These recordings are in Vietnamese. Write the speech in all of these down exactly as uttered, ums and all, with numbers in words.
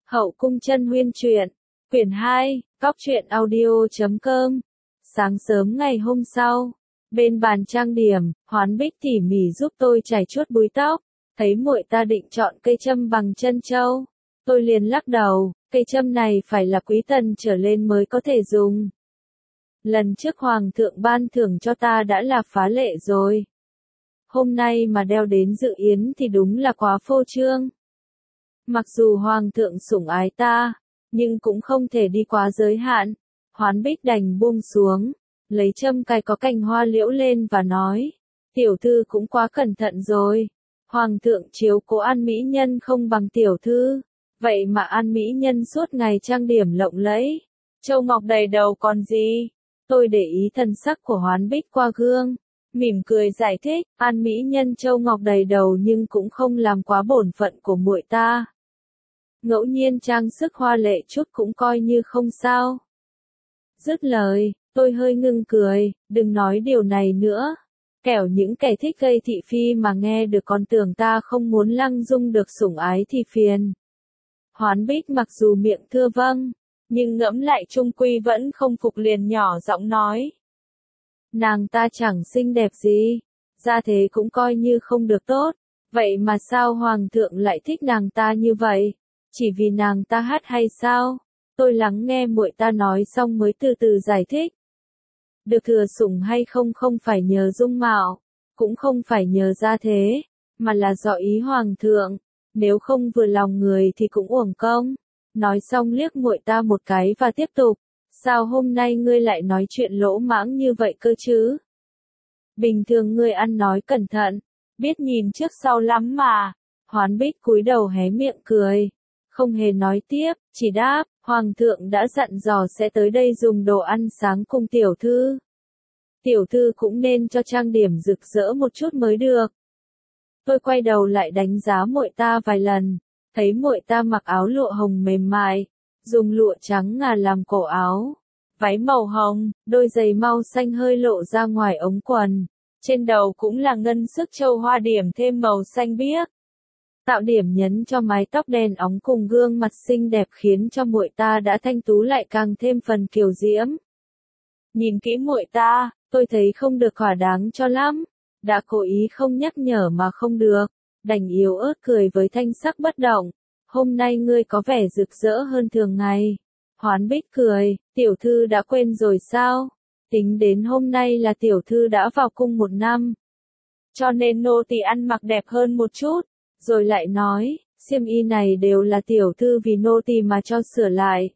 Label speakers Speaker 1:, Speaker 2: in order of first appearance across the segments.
Speaker 1: Hậu cung chân huyên truyện, quyển hai, góc truyện audio chấm com. Sáng sớm ngày hôm sau, bên bàn trang điểm, Hoán Bích tỉ mỉ giúp tôi chải chuốt búi tóc, thấy muội ta định chọn cây châm bằng chân châu. Tôi liền lắc đầu, cây châm này phải là quý tần trở lên mới có thể dùng. Lần trước hoàng thượng ban thưởng cho ta đã là phá lệ rồi. Hôm nay mà đeo đến dự yến thì đúng là quá phô trương. Mặc dù hoàng thượng sủng ái ta, nhưng cũng không thể đi quá giới hạn. Hoán Bích đành buông xuống, lấy châm cài có cành hoa liễu lên và nói, tiểu thư cũng quá cẩn thận rồi. Hoàng thượng chiếu cố An mỹ nhân không bằng tiểu thư, vậy mà An mỹ nhân suốt ngày trang điểm lộng lẫy, châu ngọc đầy đầu còn gì. Tôi để ý thần sắc của Hoán Bích qua gương, mỉm cười giải thích, An mỹ nhân châu ngọc đầy đầu nhưng cũng không làm quá bổn phận của muội ta. Ngẫu nhiên trang sức hoa lệ chút cũng coi như không sao. Dứt lời, tôi hơi ngưng cười, đừng nói điều này nữa. Kẻo những kẻ thích gây thị phi mà nghe được còn tưởng ta không muốn Lăng Dung được sủng ái thì phiền. Hoán Bích mặc dù miệng thưa vâng, nhưng ngẫm lại chung quy vẫn không phục, liền nhỏ giọng nói. Nàng ta chẳng xinh đẹp gì, ra thế cũng coi như không được tốt, vậy mà sao hoàng thượng lại thích nàng ta như vậy? Chỉ vì nàng ta hát hay sao? Tôi lắng nghe muội ta nói xong mới từ từ giải thích. Được thừa sủng hay không không phải nhờ dung mạo, cũng không phải nhờ gia thế, mà là do ý hoàng thượng, nếu không vừa lòng người thì cũng uổng công. Nói xong liếc muội ta một cái và tiếp tục, sao hôm nay ngươi lại nói chuyện lỗ mãng như vậy cơ chứ? Bình thường ngươi ăn nói cẩn thận, biết nhìn trước sau lắm mà. Hoán Bích cúi đầu hé miệng cười, không hề nói tiếp, chỉ đáp, hoàng thượng đã dặn dò sẽ tới đây dùng đồ ăn sáng cùng tiểu thư. Tiểu thư cũng nên cho trang điểm rực rỡ một chút mới được. Tôi quay đầu lại đánh giá muội ta vài lần, thấy muội ta mặc áo lụa hồng mềm mại, dùng lụa trắng ngà làm cổ áo, váy màu hồng, đôi giày mau xanh hơi lộ ra ngoài ống quần, trên đầu cũng là ngân sức châu hoa điểm thêm màu xanh biếc. Tạo điểm nhấn cho mái tóc đen óng cùng gương mặt xinh đẹp khiến cho muội ta đã thanh tú lại càng thêm phần kiều diễm. Nhìn kỹ muội ta, tôi thấy không được thỏa đáng cho lắm, đã cố ý không nhắc nhở mà không được, đành yếu ớt cười với thanh sắc bất động. Hôm nay ngươi có vẻ rực rỡ hơn thường ngày. Hoán Bích cười, tiểu thư đã quên rồi sao? Tính đến hôm nay là tiểu thư đã vào cung một năm, cho nên nô tỳ ăn mặc đẹp hơn một chút. Rồi lại nói, xiêm y này đều là tiểu thư vì nô tỳ mà cho sửa lại.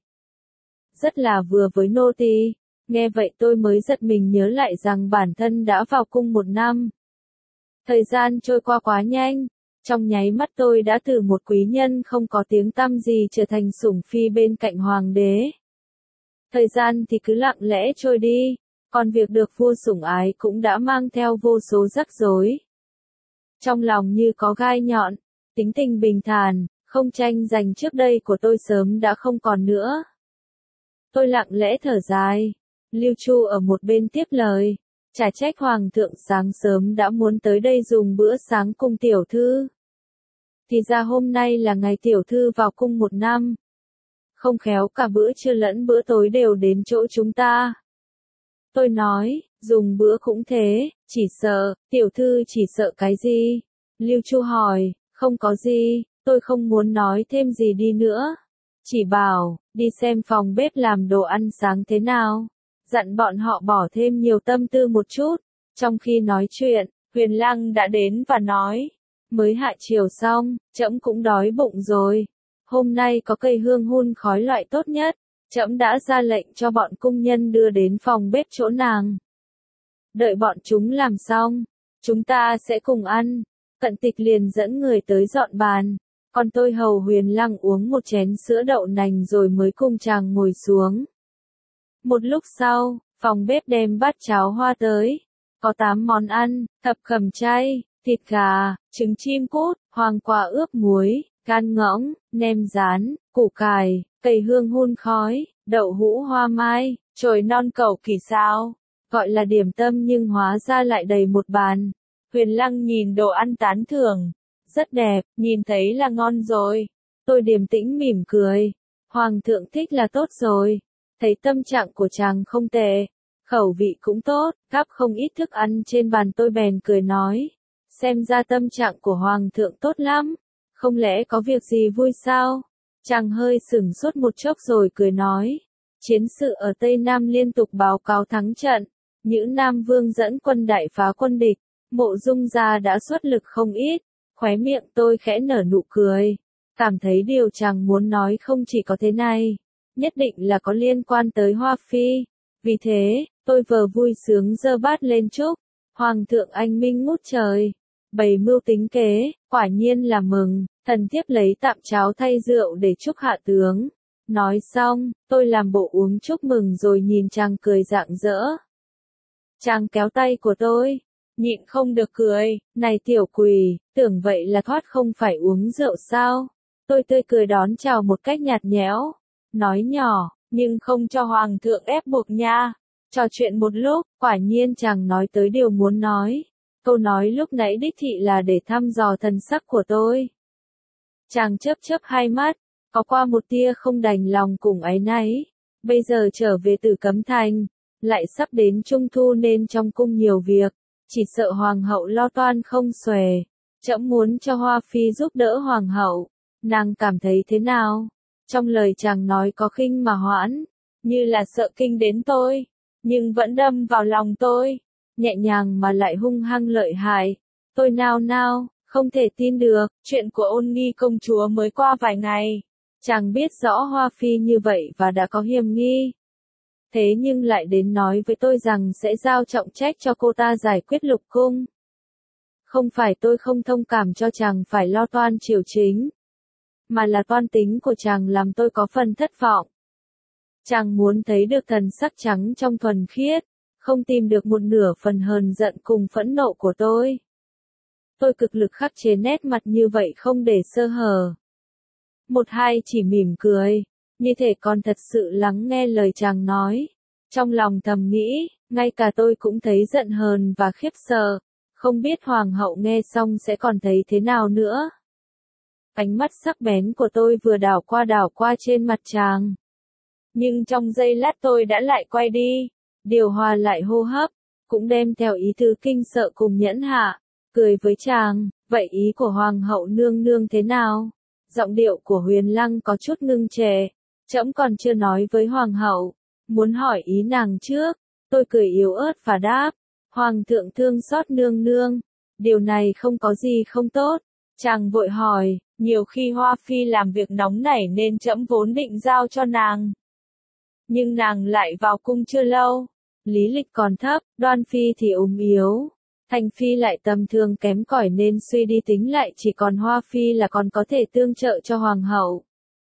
Speaker 1: Rất là vừa với nô tỳ. Nghe vậy tôi mới giật mình nhớ lại rằng bản thân đã vào cung một năm. Thời gian trôi qua quá nhanh, trong nháy mắt tôi đã từ một quý nhân không có tiếng tăm gì trở thành sủng phi bên cạnh hoàng đế. Thời gian thì cứ lặng lẽ trôi đi, còn việc được vua sủng ái cũng đã mang theo vô số rắc rối. Trong lòng như có gai nhọn, tính tình bình thản, không tranh giành trước đây của tôi sớm đã không còn nữa. Tôi lặng lẽ thở dài, Lưu Chu ở một bên tiếp lời, chả trách hoàng thượng sáng sớm đã muốn tới đây dùng bữa sáng cùng tiểu thư. Thì ra hôm nay là ngày tiểu thư vào cung một năm. Không khéo cả bữa trưa lẫn bữa tối đều đến chỗ chúng ta. Tôi nói, dùng bữa cũng thế, chỉ sợ, tiểu thư chỉ sợ cái gì? Lưu Chu hỏi, không có gì, tôi không muốn nói thêm gì đi nữa. Chỉ bảo, đi xem phòng bếp làm đồ ăn sáng thế nào. Dặn bọn họ bỏ thêm nhiều tâm tư một chút. Trong khi nói chuyện, Huyền Lăng đã đến và nói, mới hạ chiều xong, trẫm cũng đói bụng rồi. Hôm nay có cây hương hun khói loại tốt nhất, trẫm đã ra lệnh cho bọn cung nhân đưa đến phòng bếp chỗ nàng. Đợi bọn chúng làm xong, chúng ta sẽ cùng ăn. Cận Tịch liền dẫn người tới dọn bàn, còn tôi hầu Huyền Lăng uống một chén sữa đậu nành rồi mới cùng chàng ngồi xuống. Một lúc sau, phòng bếp đem bát cháo hoa tới, có tám món ăn, thập cẩm chay, thịt gà, trứng chim cút, hoàng quả ướp muối, gan ngỗng, nem rán, củ cải, cây hương hun khói, đậu hũ hoa mai, chồi non cẩu kỳ sao, gọi là điểm tâm nhưng hóa ra lại đầy một bàn. Huyền Lăng nhìn đồ ăn tán thưởng, rất đẹp, nhìn thấy là ngon rồi. Tôi điềm tĩnh mỉm cười. Hoàng thượng thích là tốt rồi. Thấy tâm trạng của chàng không tệ, khẩu vị cũng tốt, gắp không ít thức ăn trên bàn tôi bèn cười nói. Xem ra tâm trạng của Hoàng thượng tốt lắm. Không lẽ có việc gì vui sao? Chàng hơi sửng sốt một chốc rồi cười nói. Chiến sự ở Tây Nam liên tục báo cáo thắng trận. Nhữ Nam Vương dẫn quân đại phá quân địch. Mộ Dung gia đã xuất lực không ít. Khóe miệng tôi khẽ nở nụ cười. Cảm thấy điều chàng muốn nói không chỉ có thế này. Nhất định là có liên quan tới Hoa Phi. Vì thế, tôi vừa vui sướng giơ bát lên chúc. Hoàng thượng anh minh ngút trời. Bày mưu tính kế, quả nhiên là mừng. Thần thiếp lấy tạm cháo thay rượu để chúc hạ tướng. Nói xong, tôi làm bộ uống chúc mừng rồi nhìn chàng cười rạng rỡ. Chàng kéo tay của tôi, nhịn không được cười. Này tiểu quỷ, tưởng vậy là thoát không phải uống rượu sao? Tôi tươi cười đón chào một cách nhạt nhẽo. Nói nhỏ, nhưng không cho Hoàng thượng ép buộc nha. Trò chuyện một lúc, quả nhiên chàng nói tới điều muốn nói. Câu nói lúc nãy đích thị là để thăm dò thần sắc của tôi. Chàng chớp chớp hai mắt, có qua một tia không đành lòng cùng áy náy. Bây giờ trở về Tử Cấm Thành, lại sắp đến Trung Thu nên trong cung nhiều việc, chỉ sợ Hoàng hậu lo toan không xuể. Trẫm muốn cho Hoa Phi giúp đỡ Hoàng hậu. Nàng cảm thấy thế nào? Trong lời chàng nói có khinh mà hoãn, như là sợ kinh đến tôi, nhưng vẫn đâm vào lòng tôi, nhẹ nhàng mà lại hung hăng lợi hại. Tôi nao nao, không thể tin được, chuyện của Ôn Nghi công chúa mới qua vài ngày. Chàng biết rõ Hoa Phi như vậy và đã có hiềm nghi. Thế nhưng lại đến nói với tôi rằng sẽ giao trọng trách cho cô ta giải quyết lục cung. Không phải tôi không thông cảm cho chàng phải lo toan triều chính, mà là toan tính của chàng làm tôi có phần thất vọng. Chàng muốn thấy được thần sắc trắng trong thuần khiết, không tìm được một nửa phần hờn giận cùng phẫn nộ của tôi. Tôi cực lực khắc chế nét mặt như vậy không để sơ hở. Một hai chỉ mỉm cười, như thể còn thật sự lắng nghe lời chàng nói. Trong lòng thầm nghĩ, ngay cả tôi cũng thấy giận hờn và khiếp sợ, không biết Hoàng hậu nghe xong sẽ còn thấy thế nào nữa. Ánh mắt sắc bén của tôi vừa đảo qua đảo qua trên mặt chàng. Nhưng trong giây lát tôi đã lại quay đi, điều hòa lại hô hấp, cũng đem theo ý tứ kinh sợ cùng nhẫn hạ, cười với chàng. Vậy ý của Hoàng hậu nương nương thế nào? Giọng điệu của Huyền Lăng có chút ngưng trệ. Trẫm còn chưa nói với Hoàng hậu, muốn hỏi ý nàng trước. Tôi cười yếu ớt và đáp, Hoàng thượng thương xót nương nương, điều này không có gì không tốt. Chàng vội hỏi, nhiều khi Hoa Phi làm việc nóng nảy nên trẫm vốn định giao cho nàng. Nhưng nàng lại vào cung chưa lâu, lý lịch còn thấp, Đoan Phi thì ốm yếu, Thành Phi lại tầm thường kém cỏi nên suy đi tính lại chỉ còn Hoa Phi là còn có thể tương trợ cho Hoàng hậu.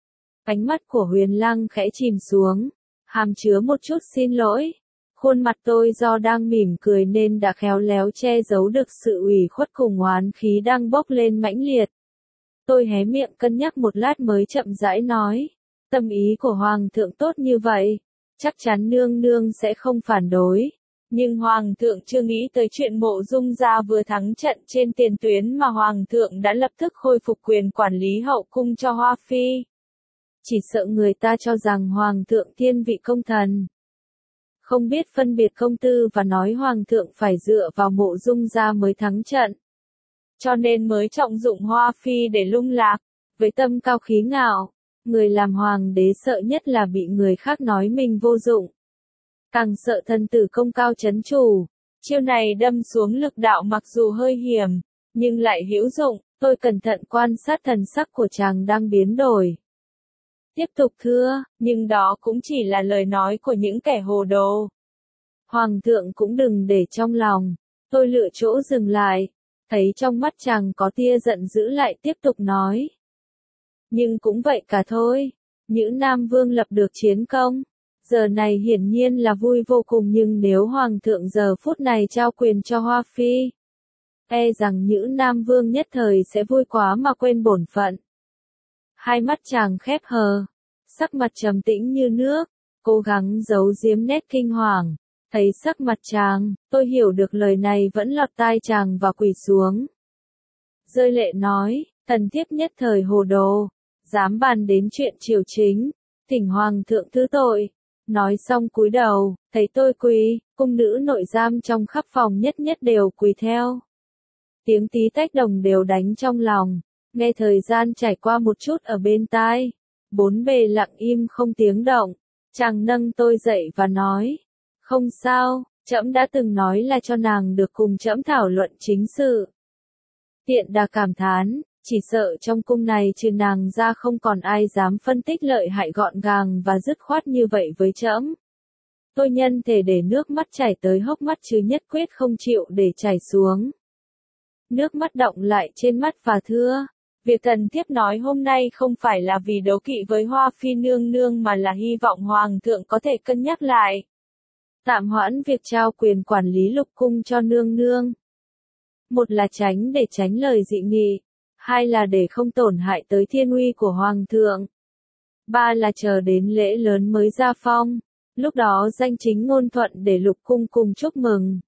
Speaker 1: Ánh mắt của Huyền Lăng khẽ chìm xuống, hàm chứa một chút xin lỗi. Khuôn mặt tôi do đang mỉm cười nên đã khéo léo che giấu được sự ủy khuất cùng oán khí đang bốc lên mãnh liệt. Tôi hé miệng cân nhắc một lát mới chậm rãi nói, tâm ý của Hoàng thượng tốt như vậy, chắc chắn nương nương sẽ không phản đối. Nhưng Hoàng thượng chưa nghĩ tới chuyện Mộ Dung gia vừa thắng trận trên tiền tuyến mà Hoàng thượng đã lập tức khôi phục quyền quản lý hậu cung cho Hoa Phi. Chỉ sợ người ta cho rằng Hoàng thượng thiên vị công thần, không biết phân biệt công tư và nói Hoàng thượng phải dựa vào Mộ Dung gia mới thắng trận. Cho nên mới trọng dụng Hoa Phi để lung lạc. Với tâm cao khí ngạo, người làm hoàng đế sợ nhất là bị người khác nói mình vô dụng. Càng sợ thần tử công cao chấn chủ. Chiêu này đâm xuống lực đạo mặc dù hơi hiểm, nhưng lại hữu dụng. Tôi cẩn thận quan sát thần sắc của chàng đang biến đổi. Tiếp tục thưa, nhưng đó cũng chỉ là lời nói của những kẻ hồ đồ. Hoàng thượng cũng đừng để trong lòng. Tôi lựa chỗ dừng lại, thấy trong mắt chàng có tia giận dữ lại tiếp tục nói. Nhưng cũng vậy cả thôi, Nhữ Nam Vương lập được chiến công. Giờ này hiển nhiên là vui vô cùng nhưng nếu Hoàng thượng giờ phút này trao quyền cho Hoa Phi, e rằng Nhữ Nam Vương nhất thời sẽ vui quá mà quên bổn phận. Hai mắt chàng khép hờ, sắc mặt trầm tĩnh như nước, cố gắng giấu giếm nét kinh hoàng. Thấy sắc mặt chàng, tôi hiểu được lời này vẫn lọt tai chàng và quỳ xuống. Rơi lệ nói, thần thiếp nhất thời hồ đồ, dám bàn đến chuyện triều chính, thỉnh hoàng thượng thứ tội. Nói xong cúi đầu, thấy tôi quỳ, cung nữ nội giam trong khắp phòng nhất nhất đều quỳ theo. Tiếng tí tách đồng đều đánh trong lòng, nghe thời gian trải qua một chút ở bên tai. Bốn bề lặng im không tiếng động, chàng nâng tôi dậy và nói, không sao, trẫm đã từng nói là cho nàng được cùng trẫm thảo luận chính sự. Tiện đà cảm thán, chỉ sợ trong cung này trừ nàng ra không còn ai dám phân tích lợi hại gọn gàng và dứt khoát như vậy với trẫm. Tôi nhân thể để nước mắt chảy tới hốc mắt chứ nhất quyết không chịu để chảy xuống. Nước mắt đọng lại trên mắt và thưa, việc thần thiếp nói hôm nay không phải là vì đấu kỵ với Hoa Phi nương nương mà là hy vọng hoàng thượng có thể cân nhắc lại. Tạm hoãn việc trao quyền quản lý lục cung cho nương nương. Một là tránh để tránh lời dị nghị, hai là để không tổn hại tới thiên uy của hoàng thượng. Ba là chờ đến lễ lớn mới ra phong, lúc đó danh chính ngôn thuận để lục cung cùng chúc mừng.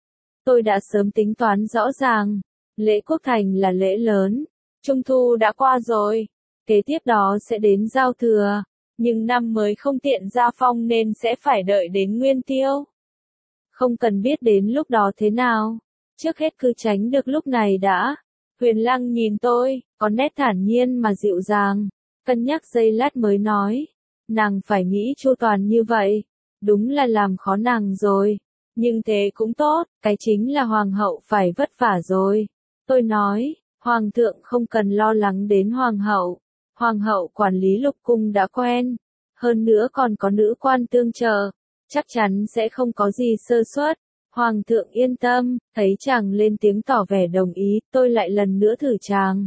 Speaker 1: Tôi đã sớm tính toán rõ ràng, lễ quốc thành là lễ lớn, trung thu đã qua rồi, kế tiếp đó sẽ đến giao thừa, nhưng năm mới không tiện ra phong nên sẽ phải đợi đến nguyên tiêu. Không cần biết đến lúc đó thế nào, trước hết cứ tránh được lúc này đã. Huyền Lăng nhìn tôi, có nét thản nhiên mà dịu dàng, cân nhắc giây lát mới nói, nàng phải nghĩ chu toàn như vậy, đúng là làm khó nàng rồi, nhưng thế cũng tốt, cái chính là hoàng hậu phải vất vả rồi. Tôi nói, hoàng thượng không cần lo lắng đến hoàng hậu, hoàng hậu quản lý lục cung đã quen, hơn nữa còn có nữ quan tương trợ, chắc chắn sẽ không có gì sơ suất. Hoàng thượng yên tâm, thấy chàng lên tiếng tỏ vẻ đồng ý, tôi lại lần nữa thử chàng.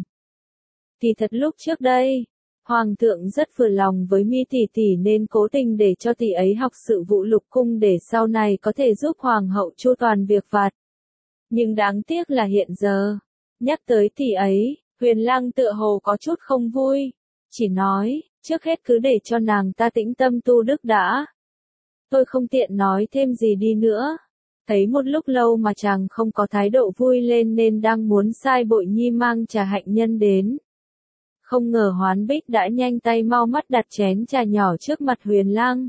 Speaker 1: Thì thật lúc trước đây, Hoàng thượng rất vừa lòng với Mi tỷ tỷ nên cố tình để cho tỷ ấy học sự vụ lục cung để sau này có thể giúp Hoàng hậu chu toàn việc vặt. Nhưng đáng tiếc là hiện giờ, nhắc tới tỷ ấy, Huyền Lăng tựa hồ có chút không vui, chỉ nói, trước hết cứ để cho nàng ta tĩnh tâm tu đức đã. Tôi không tiện nói thêm gì đi nữa. Thấy một lúc lâu mà chàng không có thái độ vui lên nên đang muốn sai Bội Nhi mang trà hạnh nhân đến. Không ngờ Hoán Bích đã nhanh tay mau mắt đặt chén trà nhỏ trước mặt Huyền Lăng.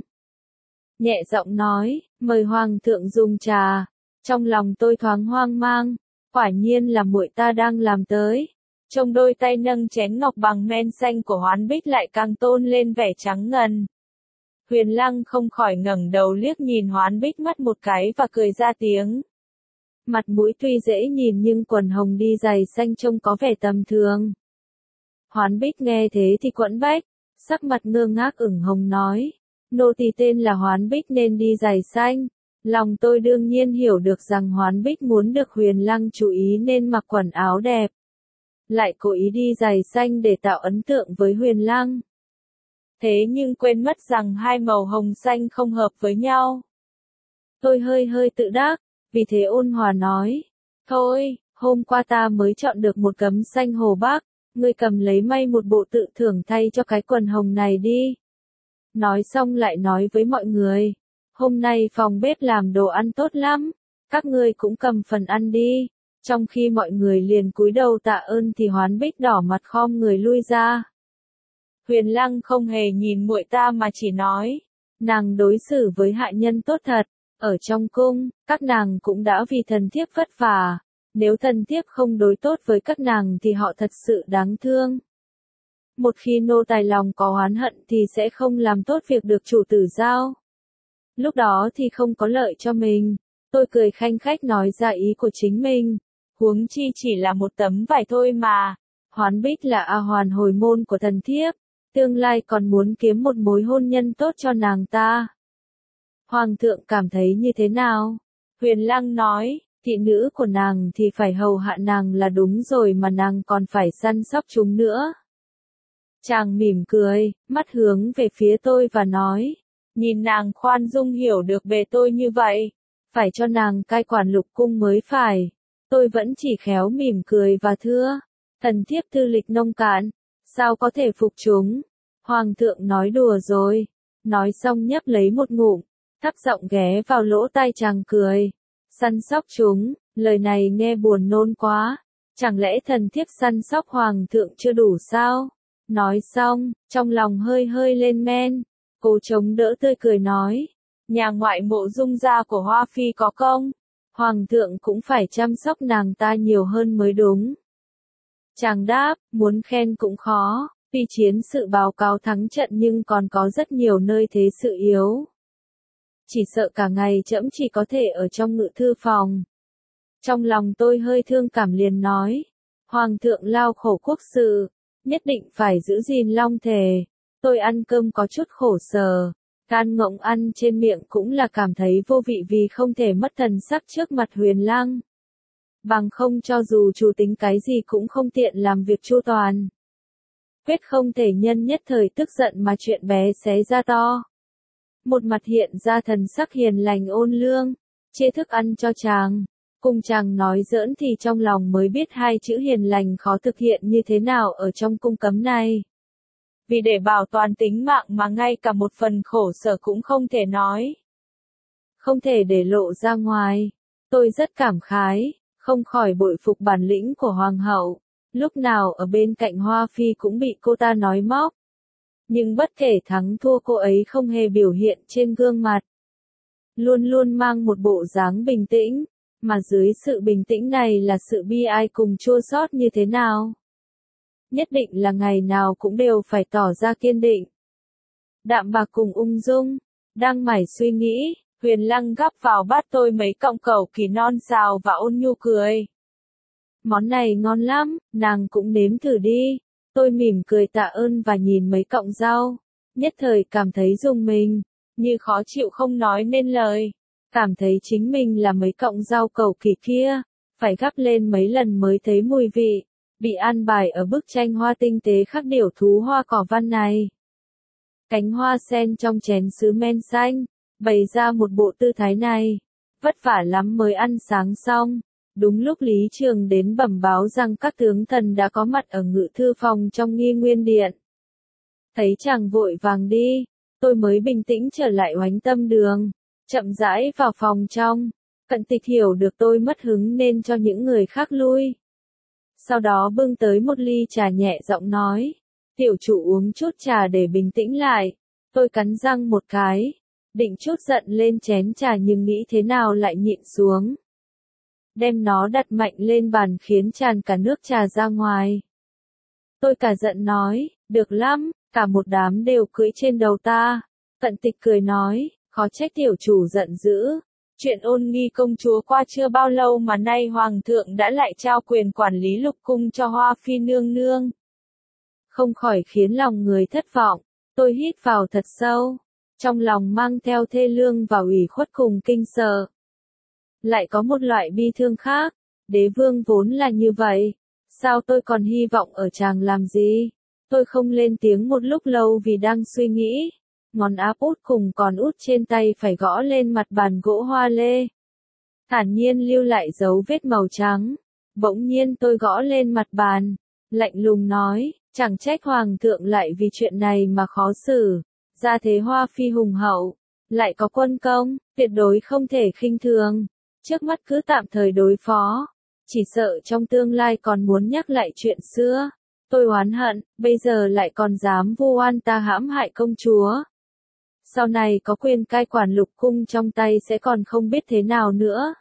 Speaker 1: Nhẹ giọng nói, mời hoàng thượng dùng trà. Trong lòng tôi thoáng hoang mang, quả nhiên là muội ta đang làm tới. Trông đôi tay nâng chén ngọc bằng men xanh của Hoán Bích lại càng tôn lên vẻ trắng ngần. Huyền Lăng không khỏi ngẩng đầu liếc nhìn Hoán Bích mắt một cái và cười ra tiếng. Mặt mũi tuy dễ nhìn nhưng quần hồng đi giày xanh trông có vẻ tầm thường. Hoán Bích nghe thế thì quẫn bách, sắc mặt ngơ ngác ửng hồng nói, nô tỳ tên là Hoán Bích nên đi giày xanh. Lòng tôi đương nhiên hiểu được rằng Hoán Bích muốn được Huyền Lăng chú ý nên mặc quần áo đẹp. Lại cố ý đi giày xanh để tạo ấn tượng với Huyền Lăng. Thế nhưng quên mất rằng hai màu hồng xanh không hợp với nhau. Tôi hơi hơi tự đắc, vì thế ôn hòa nói, thôi, hôm qua ta mới chọn được một gấm xanh hồ bắc, ngươi cầm lấy may một bộ tự thưởng thay cho cái quần hồng này đi. Nói xong lại nói với mọi người, hôm nay phòng bếp làm đồ ăn tốt lắm, các ngươi cũng cầm phần ăn đi. Trong khi mọi người liền cúi đầu tạ ơn thì Hoán Bích đỏ mặt khom người lui ra. Huyền Lăng không hề nhìn muội ta mà chỉ nói, nàng đối xử với hạ nhân tốt thật, ở trong cung, các nàng cũng đã vì thần thiếp vất vả, nếu thần thiếp không đối tốt với các nàng thì họ thật sự đáng thương. Một khi nô tài lòng có oán hận thì sẽ không làm tốt việc được chủ tử giao. Lúc đó thì không có lợi cho mình. Tôi cười khanh khách nói ra ý của chính mình, huống chi chỉ là một tấm vải thôi mà. Hoán Bích là A Hoàn hồi môn của thần thiếp, tương lai còn muốn kiếm một mối hôn nhân tốt cho nàng ta. Hoàng thượng cảm thấy như thế nào? Huyền Lăng nói, thị nữ của nàng thì phải hầu hạ nàng là đúng rồi mà nàng còn phải săn sóc chúng nữa. Chàng mỉm cười, mắt hướng về phía tôi và nói, nhìn nàng khoan dung hiểu được bề tôi như vậy, phải cho nàng cai quản lục cung mới phải. Tôi vẫn chỉ khéo mỉm cười và thưa, thần thiếp tư lịch nông cạn, sao có thể phục chúng. Hoàng thượng nói đùa rồi. Nói xong nhấp lấy một ngụm, thấp giọng ghé vào lỗ tai chàng cười. Săn sóc chúng, lời này nghe buồn nôn quá. Chẳng lẽ thần thiếp săn sóc hoàng thượng chưa đủ sao? Nói xong, trong lòng hơi hơi lên men, cô chống đỡ tươi cười nói, nhà ngoại mộ Dung gia của Hoa Phi có công, Hoàng thượng cũng phải chăm sóc nàng ta nhiều hơn mới đúng. Chàng đáp, muốn khen cũng khó, vì chiến sự báo cáo thắng trận nhưng còn có rất nhiều nơi thế sự yếu. Chỉ sợ cả ngày trẫm chỉ có thể ở trong ngự thư phòng. Trong lòng tôi hơi thương cảm liền nói, Hoàng thượng lao khổ quốc sự, nhất định phải giữ gìn long thể. Tôi ăn cơm có chút khổ sở, can ngỗng ăn trên miệng cũng là cảm thấy vô vị vì không thể mất thần sắc trước mặt Huyền Lăng. Bằng không cho dù chủ tính cái gì cũng không tiện làm việc chu toàn. Quyết không thể nhân nhất thời tức giận mà chuyện bé xé ra to. Một mặt hiện ra thần sắc hiền lành ôn lương, chia thức ăn cho chàng. Cùng chàng nói giỡn thì trong lòng mới biết hai chữ hiền lành khó thực hiện như thế nào ở trong cung cấm này. Vì để bảo toàn tính mạng mà ngay cả một phần khổ sở cũng không thể nói. Không thể để lộ ra ngoài. Tôi rất cảm khái, không khỏi bội phục bản lĩnh của Hoàng hậu. Lúc nào ở bên cạnh Hoa Phi cũng bị cô ta nói móc. Nhưng bất kể thắng thua cô ấy không hề biểu hiện trên gương mặt. Luôn luôn mang một bộ dáng bình tĩnh. Mà dưới sự bình tĩnh này là sự bi ai cùng chua xót như thế nào? Nhất định là ngày nào cũng đều phải tỏ ra kiên định. Đạm bạc cùng ung dung, đang mải suy nghĩ, Huyền Lăng gắp vào bát tôi mấy cọng cẩu kỳ non xào và ôn nhu cười. Món này ngon lắm, nàng cũng nếm thử đi. Tôi mỉm cười tạ ơn và nhìn mấy cọng rau, nhất thời cảm thấy rùng mình, như khó chịu không nói nên lời. Cảm thấy chính mình là mấy cọng rau cầu kỳ kia, phải gắp lên mấy lần mới thấy mùi vị, bị an bài ở bức tranh hoa tinh tế khắc điểu thú hoa cỏ văn này. Cánh hoa sen trong chén sứ men xanh, bày ra một bộ tư thái này, vất vả lắm mới ăn sáng xong. Đúng lúc Lý Trường đến bẩm báo rằng các tướng thần đã có mặt ở ngự thư phòng trong Nghi Nguyên Điện. Thấy chàng vội vàng đi, tôi mới bình tĩnh trở lại Oánh Tâm Đường. Chậm rãi vào phòng trong, Cận Tịch hiểu được tôi mất hứng nên cho những người khác lui. Sau đó bưng tới một ly trà nhẹ giọng nói, tiểu chủ uống chút trà để bình tĩnh lại. Tôi cắn răng một cái, định chút giận lên chén trà nhưng nghĩ thế nào lại nhịn xuống. Đem nó đặt mạnh lên bàn khiến tràn cả nước trà ra ngoài. Tôi cả giận nói, được lắm, cả một đám đều cưỡi trên đầu ta. Cận Tịch cười nói, khó trách tiểu chủ giận dữ. Chuyện Ôn Nghi công chúa qua chưa bao lâu mà nay Hoàng thượng đã lại trao quyền quản lý lục cung cho Hoa Phi nương nương. Không khỏi khiến lòng người thất vọng, tôi hít vào thật sâu, trong lòng mang theo thê lương và ủy khuất cùng kinh sợ. Lại có một loại bi thương khác, đế vương vốn là như vậy, sao tôi còn hy vọng ở chàng làm gì? Tôi không lên tiếng một lúc lâu vì đang suy nghĩ. Ngón áp út cùng còn út trên tay phải gõ lên mặt bàn gỗ hoa lê. Thản nhiên lưu lại dấu vết màu trắng. Bỗng nhiên tôi gõ lên mặt bàn, lạnh lùng nói, chẳng trách Hoàng thượng lại vì chuyện này mà khó xử. Gia thế Hoa Phi hùng hậu, lại có quân công, tuyệt đối không thể khinh thường. Trước mắt cứ tạm thời đối phó, chỉ sợ trong tương lai còn muốn nhắc lại chuyện xưa. Tôi oán hận, bây giờ lại còn dám vu oan ta hãm hại công chúa. Sau này có quyền cai quản lục cung trong tay sẽ còn không biết thế nào nữa.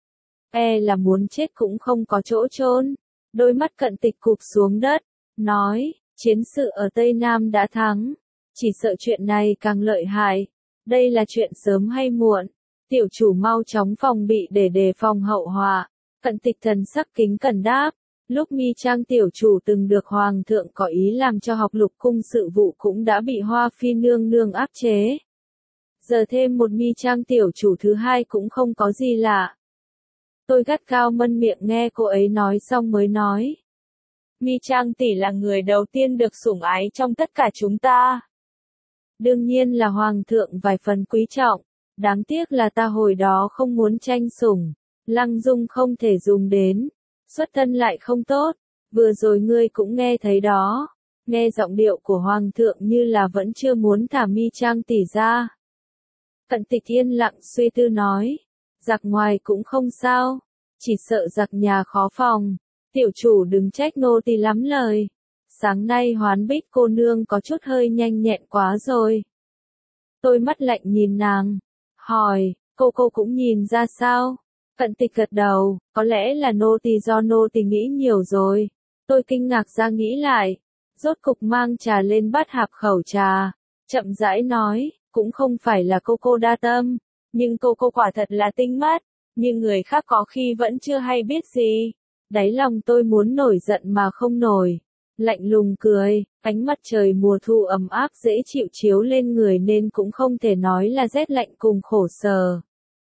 Speaker 1: E là muốn chết cũng không có chỗ chôn. Đôi mắt Cận Tịch cụp xuống đất, nói, chiến sự ở Tây Nam đã thắng. Chỉ sợ chuyện này càng lợi hại. Đây là chuyện sớm hay muộn. Tiểu chủ mau chóng phòng bị để đề phòng hậu họa. Cận Tịch thần sắc kính cẩn đáp. Lúc Mi Trang tiểu chủ từng được Hoàng thượng có ý làm cho học lục cung sự vụ cũng đã bị Hoa Phi nương nương áp chế. Giờ thêm một Mi Trang tiểu chủ thứ hai cũng không có gì lạ. Tôi gắt cao mân miệng nghe cô ấy nói xong mới nói. Mi Trang tỷ là người đầu tiên được sủng ái trong tất cả chúng ta. Đương nhiên là Hoàng thượng vài phần quý trọng. Đáng tiếc là ta hồi đó không muốn tranh sủng. Lăng Dung không thể dùng đến. Xuất thân lại không tốt, vừa rồi ngươi cũng nghe thấy đó, nghe giọng điệu của Hoàng thượng như là vẫn chưa muốn thả Mi Trang tỷ ra. Cận Tịch yên lặng suy tư nói, giặc ngoài cũng không sao, chỉ sợ giặc nhà khó phòng, tiểu chủ đừng trách nô tỳ lắm lời. Sáng nay Hoán Bích cô nương có chút hơi nhanh nhẹn quá rồi. Tôi mắt lạnh nhìn nàng, hỏi, cô cô cũng nhìn ra sao? Cận Tịch gật đầu, có lẽ là nô tỳ do nô tỳ nghĩ nhiều rồi. Tôi kinh ngạc ra nghĩ lại, rốt cục mang trà lên bát hạp khẩu trà, chậm rãi nói, cũng không phải là cô cô đa tâm, nhưng cô cô quả thật là tinh mắt, nhưng người khác có khi vẫn chưa hay biết gì. Đáy lòng tôi muốn nổi giận mà không nổi, lạnh lùng cười, ánh mặt trời mùa thu ấm áp dễ chịu chiếu lên người nên cũng không thể nói là rét lạnh cùng khổ sở.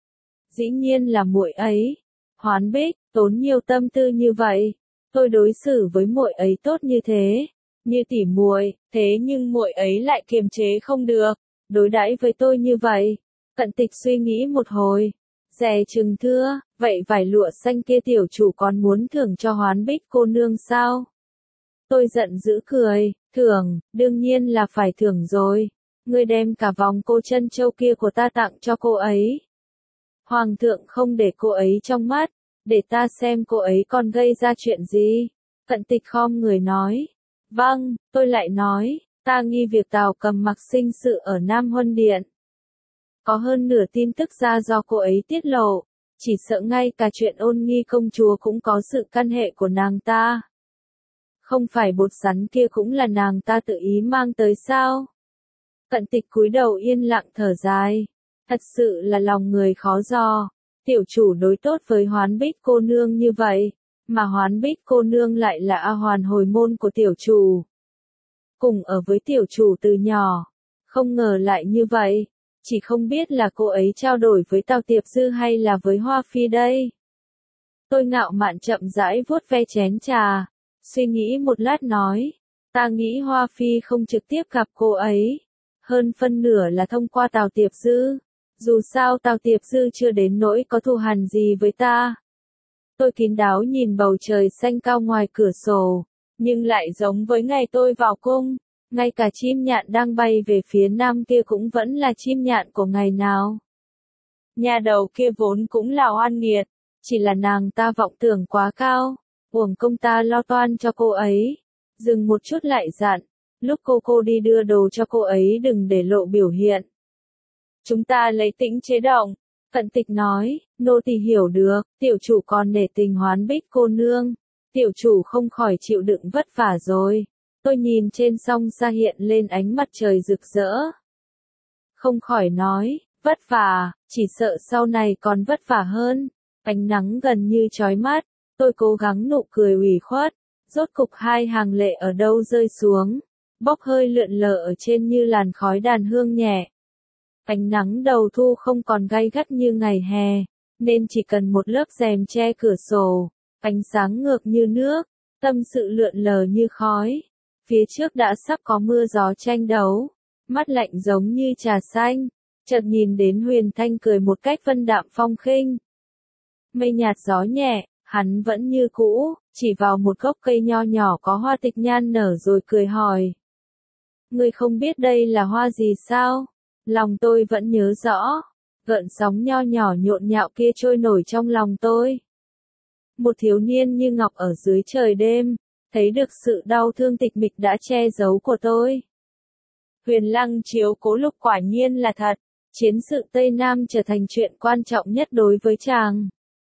Speaker 1: Dĩ nhiên là muội ấy. Hoán Bích, tốn nhiều tâm tư như vậy, tôi đối xử với muội ấy tốt như thế, như tỉ muội, thế nhưng muội ấy lại kiềm chế không được, đối đãi với tôi như vậy. Cận Tịch suy nghĩ một hồi, dè chừng thưa, vậy vải lụa xanh kia tiểu chủ còn muốn thưởng cho Hoán Bích cô nương sao? Tôi giận dữ cười, thưởng, đương nhiên là phải thưởng rồi. Ngươi đem cả vòng cô chân châu kia của ta tặng cho cô ấy. Hoàng thượng không để cô ấy trong mắt, để ta xem cô ấy còn gây ra chuyện gì. Cận Tịch khom người nói. Vâng, tôi lại nói, ta nghi việc Tào Cầm Mặc sinh sự ở Nam Huân Điện. Có hơn nửa tin tức ra do cô ấy tiết lộ, chỉ sợ ngay cả chuyện Ôn Nghi công chúa cũng có sự căn hệ của nàng ta. Không phải bột sắn kia cũng là nàng ta tự ý mang tới sao? Cận Tịch cúi đầu yên lặng thở dài. Thật sự là lòng người khó dò. Tiểu chủ đối tốt với Hoán Bích cô nương như vậy, mà Hoán Bích cô nương lại là A Hoàn hồi môn của tiểu chủ. Cùng ở với tiểu chủ từ nhỏ. Không ngờ lại như vậy. Chỉ không biết là cô ấy trao đổi với Tào Tiệp Dư hay là với Hoa Phi đây. Tôi ngạo mạn chậm rãi vuốt ve chén trà. Suy nghĩ một lát nói. Ta nghĩ Hoa Phi không trực tiếp gặp cô ấy. Hơn phân nửa là thông qua Tào Tiệp Dư. Dù sao Tào Tiệp Dư chưa đến nỗi có thù hằn gì với ta. Tôi kín đáo nhìn bầu trời xanh cao ngoài cửa sổ. Nhưng lại giống với ngày tôi vào cung. Ngay cả chim nhạn đang bay về phía nam kia cũng vẫn là chim nhạn của ngày nào. Nhà đầu kia vốn cũng là oan nghiệt. Chỉ là nàng ta vọng tưởng quá cao. Uổng công ta lo toan cho cô ấy. Dừng một chút lại dặn. Lúc cô cô đi đưa đồ cho cô ấy đừng để lộ biểu hiện. Chúng ta lấy tĩnh chế động. Cận Tịch nói, nô tỳ hiểu được, tiểu chủ còn nể tình Hoán Bích cô nương. Tiểu chủ không khỏi chịu đựng vất vả rồi. Tôi nhìn trên song xa hiện lên ánh mặt trời rực rỡ. Không khỏi nói, vất vả, chỉ sợ sau này còn vất vả hơn. Ánh nắng gần như chói mắt, tôi cố gắng nụ cười ủy khuất. Rốt cục hai hàng lệ ở đâu rơi xuống. Bốc hơi lượn lờ ở trên như làn khói đàn hương nhẹ. Ánh nắng đầu thu không còn gay gắt như ngày hè, nên chỉ cần một lớp rèm che cửa sổ, ánh sáng ngược như nước, tâm sự lượn lờ như khói. Phía trước đã sắp có mưa gió tranh đấu, mắt lạnh giống như trà xanh, chợt nhìn đến Huyền Thanh cười một cách vân đạm phong khinh. Mây nhạt gió nhẹ, hắn vẫn như cũ, chỉ vào một gốc cây nho nhỏ có hoa tịch nhan nở rồi cười hỏi. Ngươi không biết đây là hoa gì sao? Lòng tôi vẫn nhớ rõ, gợn sóng nho nhỏ nhộn nhạo kia trôi nổi trong lòng tôi. Một thiếu niên như ngọc ở dưới trời đêm, thấy được sự đau thương tịch mịch đã che giấu của tôi. Huyền Lăng chiếu cố Lục quả nhiên là thật, chiến sự Tây Nam trở thành chuyện quan trọng nhất đối với chàng.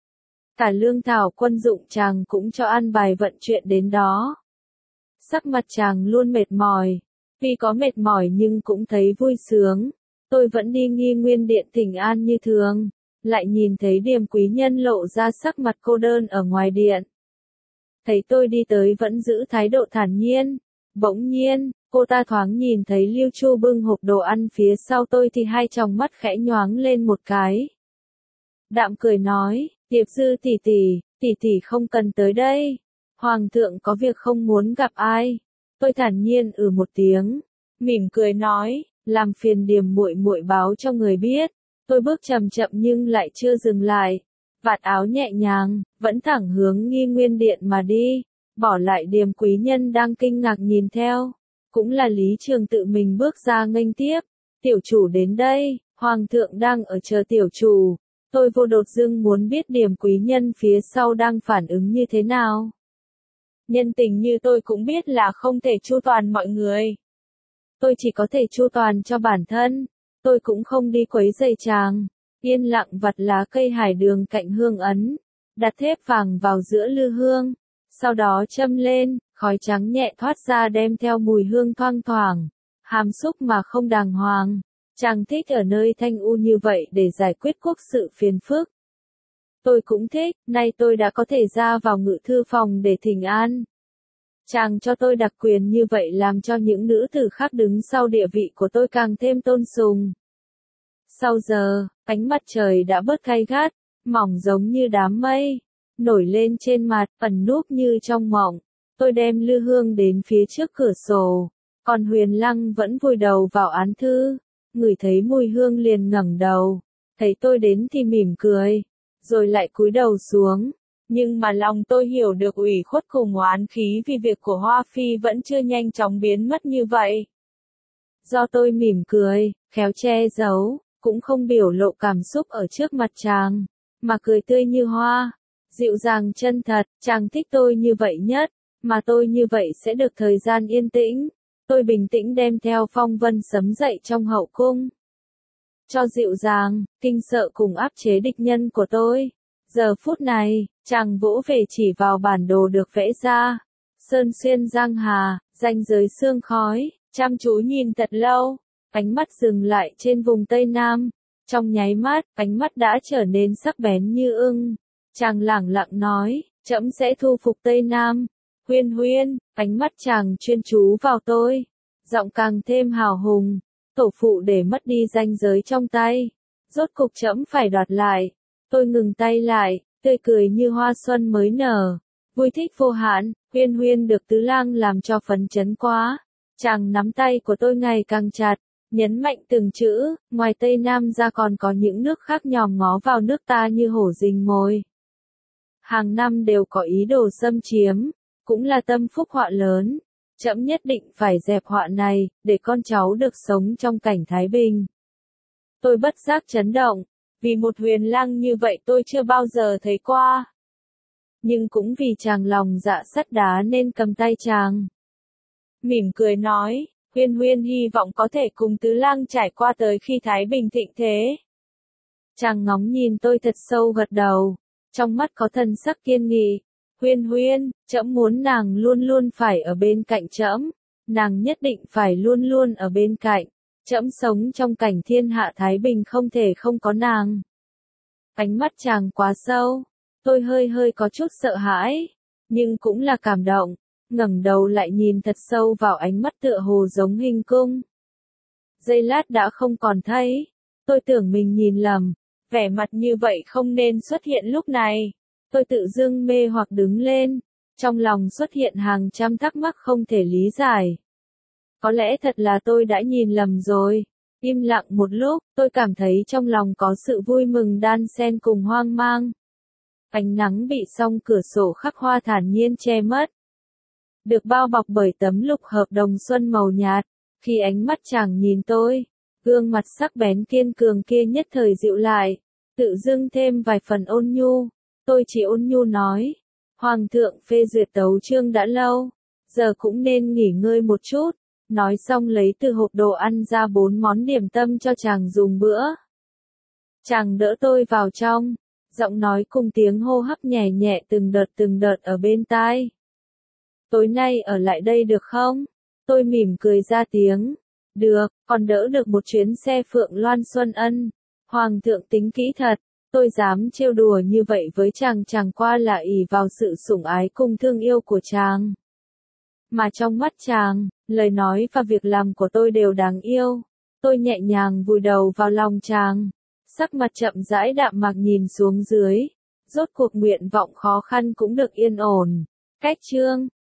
Speaker 1: Cả lương thảo quân dụng chàng cũng cho an bài vận chuyện đến đó. Sắc mặt chàng luôn mệt mỏi, vì có mệt mỏi nhưng cũng thấy vui sướng. Tôi vẫn đi Nghi Nguyên Điện thỉnh an như thường, lại nhìn thấy Điềm quý nhân lộ ra sắc mặt cô đơn ở ngoài điện. Thấy tôi đi tới vẫn giữ thái độ thản nhiên. Bỗng nhiên, cô ta thoáng nhìn thấy Lưu Chu bưng hộp đồ ăn phía sau tôi thì hai tròng mắt khẽ nhoáng lên một cái. Đạm cười nói, Tiệp Dư tỷ tỷ, tỷ tỷ không cần tới đây. Hoàng thượng có việc không muốn gặp ai. Tôi thản nhiên ừ một tiếng, mỉm cười nói, làm phiền Điềm muội muội báo cho người biết. Tôi bước chậm chậm nhưng lại chưa dừng lại. Vạt áo nhẹ nhàng, vẫn thẳng hướng Nghi Nguyên Điện mà đi, bỏ lại Điềm quý nhân đang kinh ngạc nhìn theo. Cũng là Lý Trường tự mình bước ra nghênh tiếp. Tiểu chủ đến đây, Hoàng thượng đang ở chờ tiểu chủ. Tôi vô đột dưng muốn biết Điềm quý nhân phía sau đang phản ứng như thế nào. Nhân tình như tôi cũng biết là không thể chu toàn mọi người. Tôi chỉ có thể chu toàn cho bản thân. Tôi cũng không đi quấy rầy chàng. Yên lặng vặt lá cây hải đường cạnh hương ấn. Đặt thép vàng vào giữa lư hương. Sau đó châm lên, khói trắng nhẹ thoát ra đem theo mùi hương thoang thoảng. Hàm xúc mà không đàng hoàng. Chàng thích ở nơi thanh u như vậy để giải quyết quốc sự phiền phức. Tôi cũng thích, nay tôi đã có thể ra vào ngự thư phòng để thỉnh an. Chàng cho tôi đặc quyền như vậy làm cho những nữ tử khác đứng sau địa vị của tôi càng thêm tôn sùng. Sau giờ, ánh mặt trời đã bớt gay gắt, mỏng giống như đám mây, nổi lên trên mặt, ẩn núp như trong mộng. Tôi đem lư hương đến phía trước cửa sổ, còn Huyền Lăng vẫn vùi đầu vào án thư, ngửi thấy mùi hương liền ngẩng đầu, thấy tôi đến thì mỉm cười, rồi lại cúi đầu xuống. Nhưng mà lòng tôi hiểu được ủy khuất cùng oán khí vì việc của Hoa Phi vẫn chưa nhanh chóng biến mất như vậy. Do tôi mỉm cười, khéo che giấu, cũng không biểu lộ cảm xúc ở trước mặt chàng, mà cười tươi như hoa, dịu dàng chân thật, chàng thích tôi như vậy nhất, mà tôi như vậy sẽ được thời gian yên tĩnh. Tôi bình tĩnh đem theo phong vân sấm dậy trong hậu cung. Cho dịu dàng, kinh sợ cùng áp chế địch nhân của tôi. Giờ phút này, chàng vỗ về chỉ vào bản đồ được vẽ ra. Sơn xuyên giang hà, ranh giới sương khói, chăm chú nhìn thật lâu, ánh mắt dừng lại trên vùng Tây Nam. Trong nháy mắt, ánh mắt đã trở nên sắc bén như ưng. Chàng lẳng lặng nói, trẫm sẽ thu phục Tây Nam. Huyên huyên, ánh mắt chàng chuyên chú vào tôi. Giọng càng thêm hào hùng. Tổ phụ để mất đi ranh giới trong tay. Rốt cục trẫm phải đoạt lại. Tôi ngừng tay lại, tươi cười như hoa xuân mới nở. Vui thích vô hạn, huyên huyên được tứ lang làm cho phấn chấn quá. Chàng nắm tay của tôi ngày càng chặt, nhấn mạnh từng chữ, ngoài Tây Nam ra còn có những nước khác nhòm ngó vào nước ta như hổ rình mồi. Hàng năm đều có ý đồ xâm chiếm, cũng là tâm phúc họa lớn. Trẫm nhất định phải dẹp họa này, để con cháu được sống trong cảnh thái bình. Tôi bất giác chấn động, vì một Huyền Lăng như vậy tôi chưa bao giờ thấy qua. Nhưng cũng vì chàng lòng dạ sắt đá nên cầm tay chàng. Mỉm cười nói, Huyên huyên hy vọng có thể cùng tứ lang trải qua tới khi thái bình thịnh thế. Chàng ngóng nhìn tôi thật sâu gật đầu, trong mắt có thần sắc kiên nghị. Huyên huyên, trẫm muốn nàng luôn luôn phải ở bên cạnh trẫm, nàng nhất định phải luôn luôn ở bên cạnh. Trẫm sống trong cảnh thiên hạ thái bình không thể không có nàng. Ánh mắt chàng quá sâu, tôi hơi hơi có chút sợ hãi, nhưng cũng là cảm động, ngẩng đầu lại nhìn thật sâu vào ánh mắt tựa hồ giống hình cung. Giây lát đã không còn thấy, tôi tưởng mình nhìn lầm, vẻ mặt như vậy không nên xuất hiện lúc này. Tôi tự dưng mê hoặc đứng lên, trong lòng xuất hiện hàng trăm thắc mắc không thể lý giải. Có lẽ thật là tôi đã nhìn lầm rồi. Im lặng một lúc, tôi cảm thấy trong lòng có sự vui mừng đan xen cùng hoang mang. Ánh nắng bị song cửa sổ khắc hoa thản nhiên che mất. Được bao bọc bởi tấm lục hợp đồng xuân màu nhạt, khi ánh mắt chàng nhìn tôi, gương mặt sắc bén kiên cường kia nhất thời dịu lại, tự dưng thêm vài phần ôn nhu. Tôi chỉ ôn nhu nói, Hoàng thượng phê duyệt tấu chương đã lâu, giờ cũng nên nghỉ ngơi một chút. Nói xong lấy từ hộp đồ ăn ra bốn món điểm tâm cho chàng dùng bữa. Chàng đỡ tôi vào trong, giọng nói cùng tiếng hô hấp nhẹ nhẹ từng đợt từng đợt ở bên tai. Tối nay ở lại đây được không? Tôi mỉm cười ra tiếng. Được, còn đỡ được một chuyến xe Phượng Loan Xuân Ân. Hoàng thượng tính kỹ thật, tôi dám trêu đùa như vậy với chàng chẳng qua là ỷ vào sự sủng ái cùng thương yêu của chàng. Mà trong mắt chàng, lời nói và việc làm của tôi đều đáng yêu. Tôi nhẹ nhàng vùi đầu vào lòng chàng, sắc mặt chậm rãi đạm mạc nhìn xuống dưới. Rốt cuộc nguyện vọng khó khăn cũng được yên ổn. Cách chương